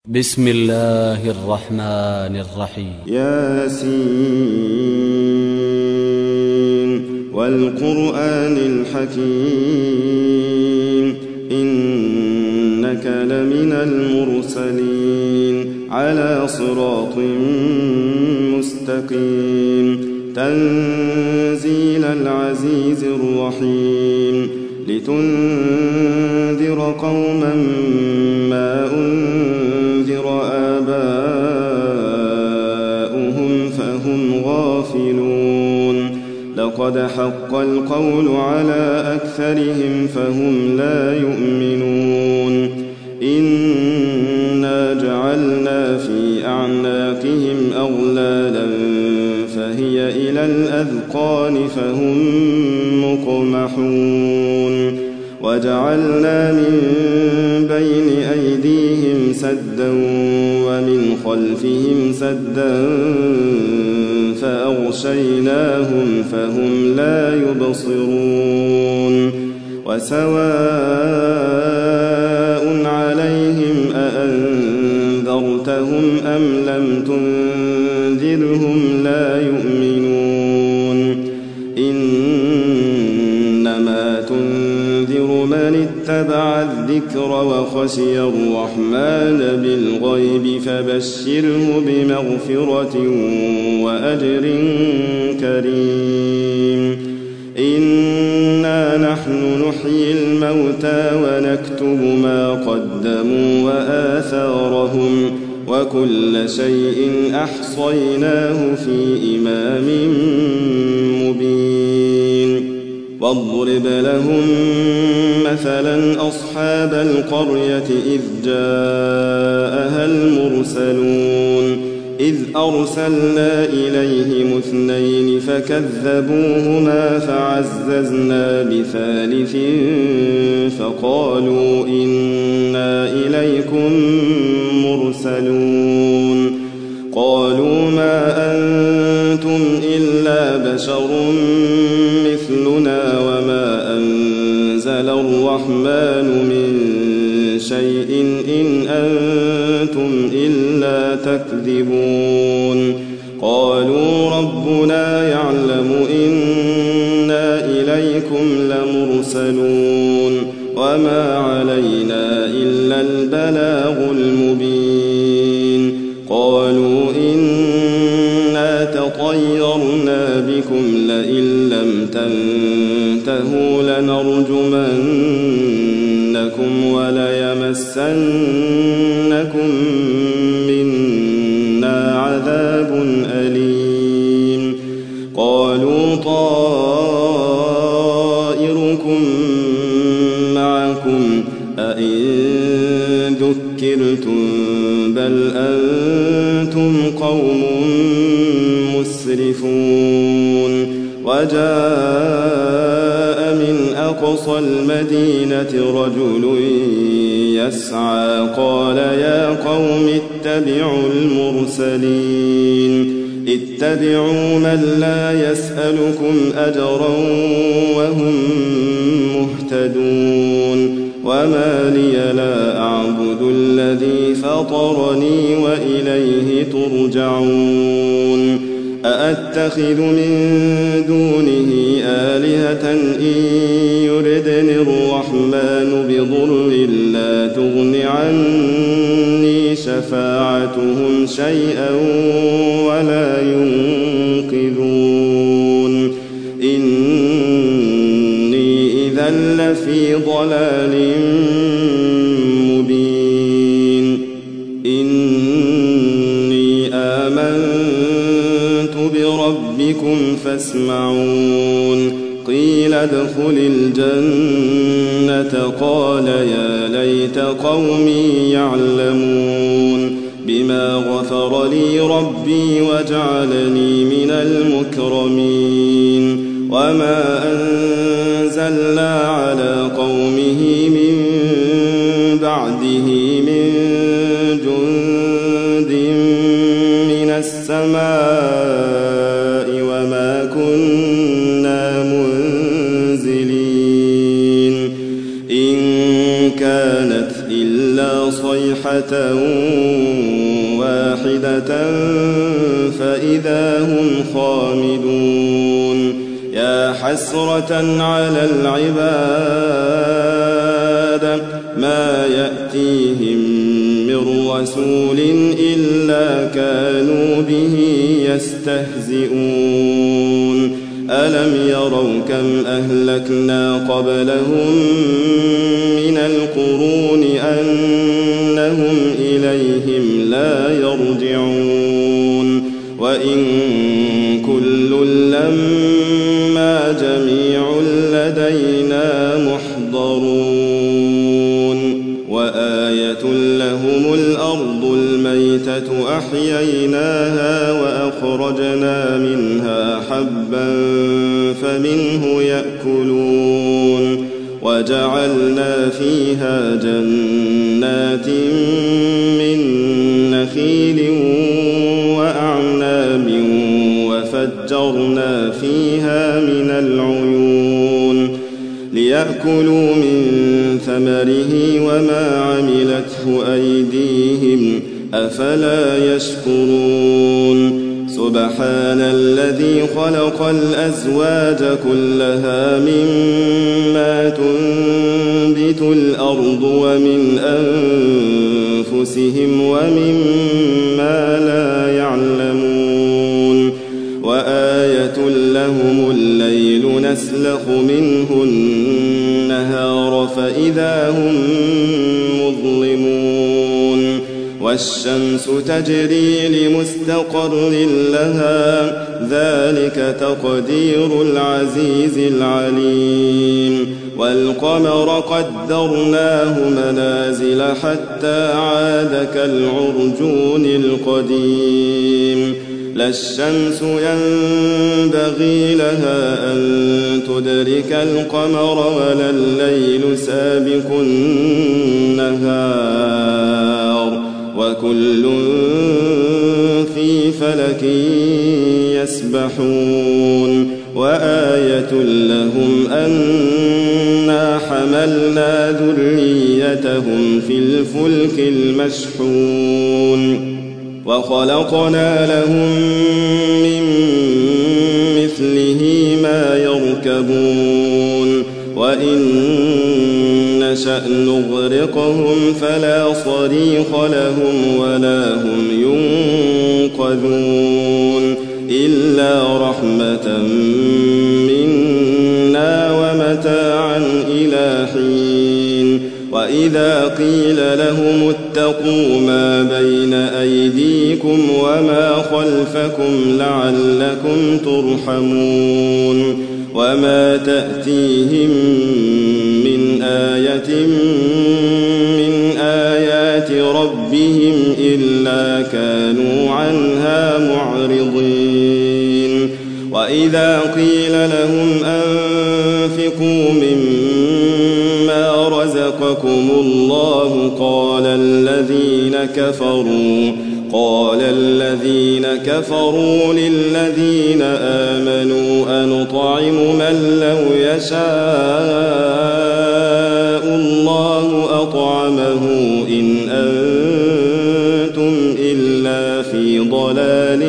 بسم الله الرحمن الرحيم. ياسين والقرآن الحكيم إنك لمن المرسلين على صراط مستقيم تنزيل العزيز الرحيم لتنذر قوما ما أنذر آباؤهم فهم غافلون لقد حق القول على أكثرهم فهم لا يؤمنون إنا جعلنا في أعناقهم أغلالا فهي إلى الأذقان فهم مقمحون وجعلنا من بين أيديهم سدا ومن خلفهم سدا فأغشيناهم فهم لا يبصرون وسواء عليهم أأنذرتهم أم لم تنذرهم لا يؤمنون إنما تنذر من اتبع الذكر وخشي الرحمن بالغيب فبشره بمغفرة وأجر كريم إنا نحن نحيي الموتى ونكتب ما قدموا وآثارهم وكل شيء أحصيناه في إمام مبين واضرب لهم مثلا أصحاب القرية إذ جاءها المرسلون إذ أرسلنا إليهم اثنين فكذبوهما فعززنا بثالث فقالوا إنا إليكم مرسلون قالوا ما أنتم إلا بشر مثلنا وما أنزل الرحمن من شيء إن أنتم إلا تكذبون قالوا ربنا يعلم إنا إليكم لمرسلون وما علينا إلا البلاغ المبين قالوا إنا تطيرنا بكم لئن لم تنتهوا لنرجمنكم وليمسنكم منا عذاب أليم قالوا طائركم معكم أئن ذكرتم بل أنتم قوم مسرفون وجاء من أقصى المدينة رجل يسعى قال يا قوم اتبعوا المرسلين اتبعوا من لا يسألكم أجرا وهم مهتدون وما لي لا أعبد الذي فطرني وإليه ترجعون أأتخذ من دونه آلهة إن يردني الرحمن بضر لا تغن عني شفاعتهم شيئا ولا ينقذون إني إذا لفي ضلال مبين إني آمنت بربكم فاسمعون قيل ادخل الجنة قال يا ليت قومي يعلمون بما غفر لي ربي وجعلني من المكرمين وما أنزلنا على قومه من بعده من جند من السماء وما كنا منزلين إن كانت إلا صيحة واحدة فإذا هم خامدون يا حسرة على العباد ما يأتيهم من رسول إلا كانوا به يستهزئون ألم يروا كم أهلكنا قبلهم من القرون أنهم إليهم لا يرجعون وإن كل لما جميع لدينا محضرون وآية لهم الأرض الميتة أحييناها وأخرجنا منها حبا فمنه يأكلون وجعلنا فيها جنات من نخيل وأعناب وفجرنا فيها من العيون ليأكلوا من ثمره وما عملته أيديهم أفلا يشكرون سبحان الذي خلق الأزواج كلها مما تنبت الأرض ومن أنفسهم ومما لا يعلمون وآية لهم الليل نسلخ منه النهار فإذا هم مظلمون والشمس تجري لمستقر لها ذلك تقدير العزيز العليم والقمر قدرناه منازل حتى عاد كالعرجون القديم لا الشمس ينبغي لها أن تدرك القمر ولا الليل سابق النهار وكل في فلك يسبحون وآية لهم أنا حملنا ذريتهم في الفلك المشحون وخلقنا لهم من مثله ما يركبون وإن نشأ نغرقهم فلا صريخ لهم ولا هم ينقذون إلا رحمة منا ومتاعا إلى حين وإذا قيل لهم اتقوا ما بين أيديكم وما خلفكم لعلكم ترحمون وما تأتيهم من آية من آيات ربهم إلا كانوا عنها معرضين وإذا قيل لهم أنفقوا مما رزقكم الله قال الذين كفروا للذين آمنوا أنطعم من لو يشاء الله أطعمه إن أنتم إلا في ضلال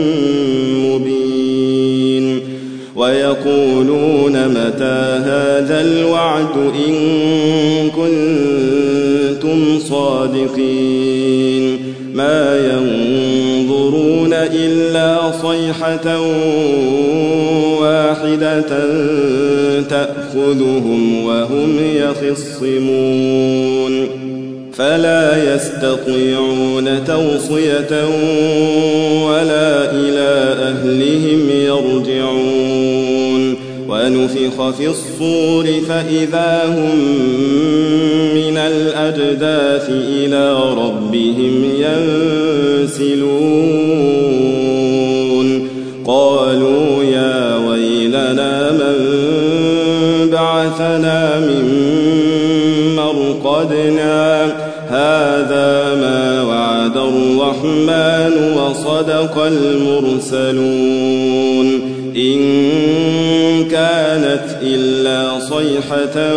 مبين ويقولون متى هذا الوعد إن كنتم صادقين ما ينظرون إلا صيحة واحدة تأخذهم وهم يخصمون فلا يستطيعون توصية ولا إلى أهلهم يرجعون ونفخ في الصور فإذا هم من الأجداث إلى ربهم ينسلون قالوا يا ويلنا من بعثنا من مرقدنا هذا ما وعد وعد الرحمن وصدق المرسلون إن كانت إلا صيحة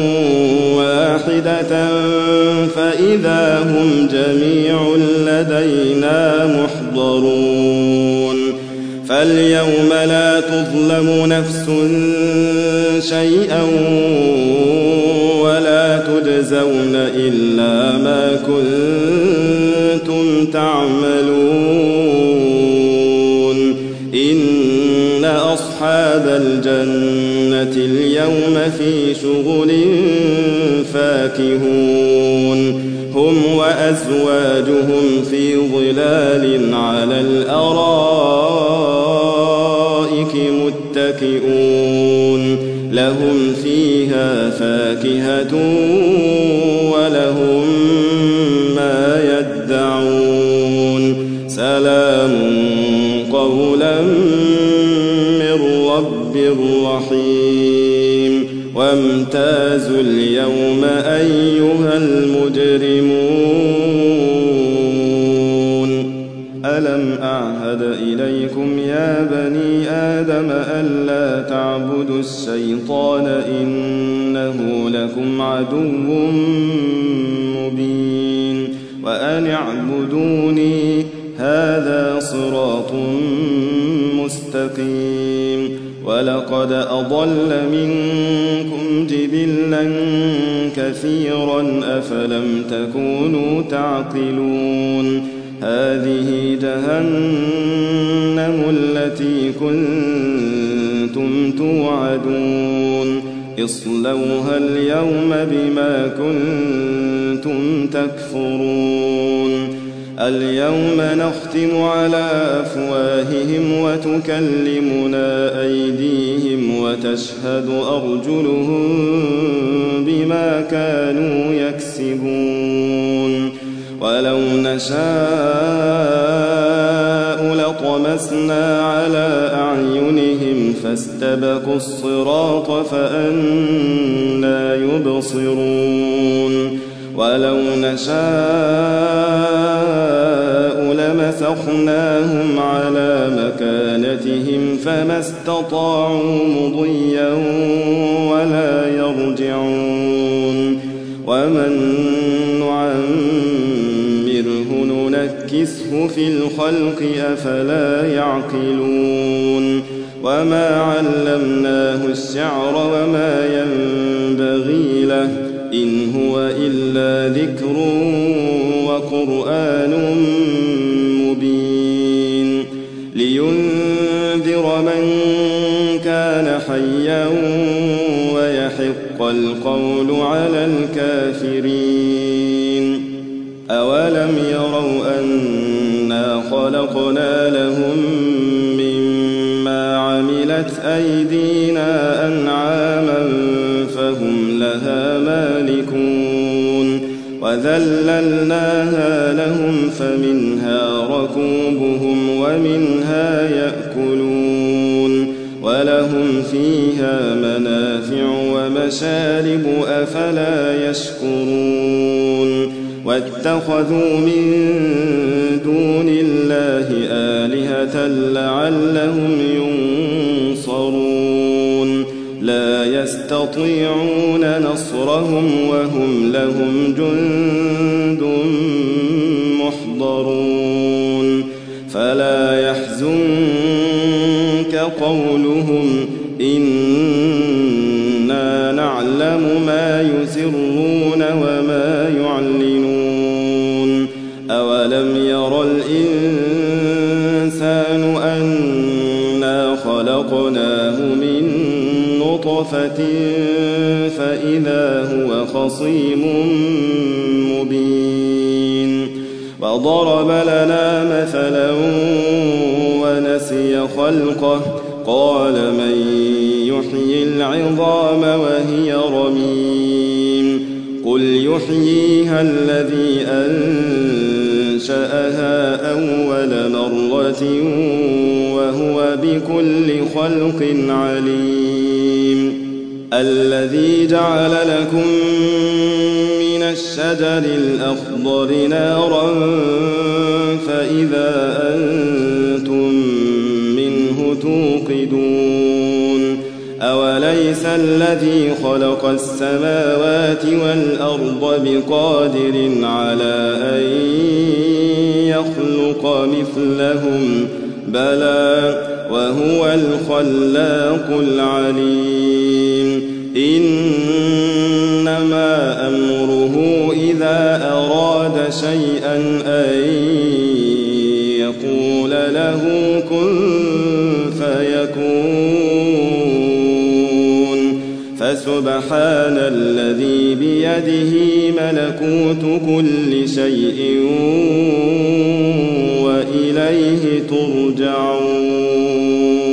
واحدة فإذا هم جميع لدينا محضرون فاليوم لا تظلم نفس شيئا ولا تجزون إلا ما كنتم تعملون إن أصحاب الجنة اليوم في شغل فاكهون هم وأزواجهم في ظلال على الأرائك متكئون لهم فيها فاكهة ولهم ما يدعون سلام قولا من رب رحيم وامتازوا اليوم أيها المجرمون ألم أعهد إليكم يا بني آدم ألا تعبدوا الشيطان إنه لكم عدو مبين وأن اعبدوني هذا صراط مستقيم ولقد أضل منكم جبلا كثيرا أفلم تكونوا تعقلون هذه جهنم التي كنتم توعدون اصلوها اليوم بما كنتم تكفرون اليوم نختم على أفواههم وتكلمنا أيديهم وتشهد أرجلهم بما كانوا يكسبون ولو نشاء لطمسنا على أعينهم فاستبقوا الصراط فأنى يبصرون ولو نشاء لمسخناهم على مكانتهم فما استطاعوا مضيا ولا يرجعون ومن نعمره ننكسه في الخلق أفلا يعقلون وما علمناه الشعر وما ينبغي له إن هو إلا ذكر وقرآن مبين لينذر من كان حيا ويحق القول على الكافرين أولم يروا أنا خلقنا لهم مما عملت أيدينا أنعاما فهم لها مالكون وذللناها لهم فمنها ركوبهم ومنها يأكلون ولهم فيها منافع ومشارب أفلا يشكرون واتخذوا من دون الله آلهة لعلهم ينصرون لا يستطيعون نصرهم وهم لهم جند محضرون فلا يحزنك قولهم إنا نعلم ما يسرون وما يعلنون أولم ير الإنسان أنا خلقناه من نطفة فإذا هو خصيم مبين وضرب لنا مثلا ونسي خلقه قال من يحيي العظام وهي رميم قل يحييها الذي أنشأها أول مرة وهو بكل خلق عليم الذي جعل لكم من الشجر الأخضر نارا فإذا أنتم منه توقدون أوليس الذي خلق السماوات والأرض بقادر على أن يخلق مثلهم بلى وهو الخلاق العليم إنما أمره إذا أراد شيئا أن يقول له كن فيكون فسبحان الذي بيده ملكوت كل شيء وإليه ترجعون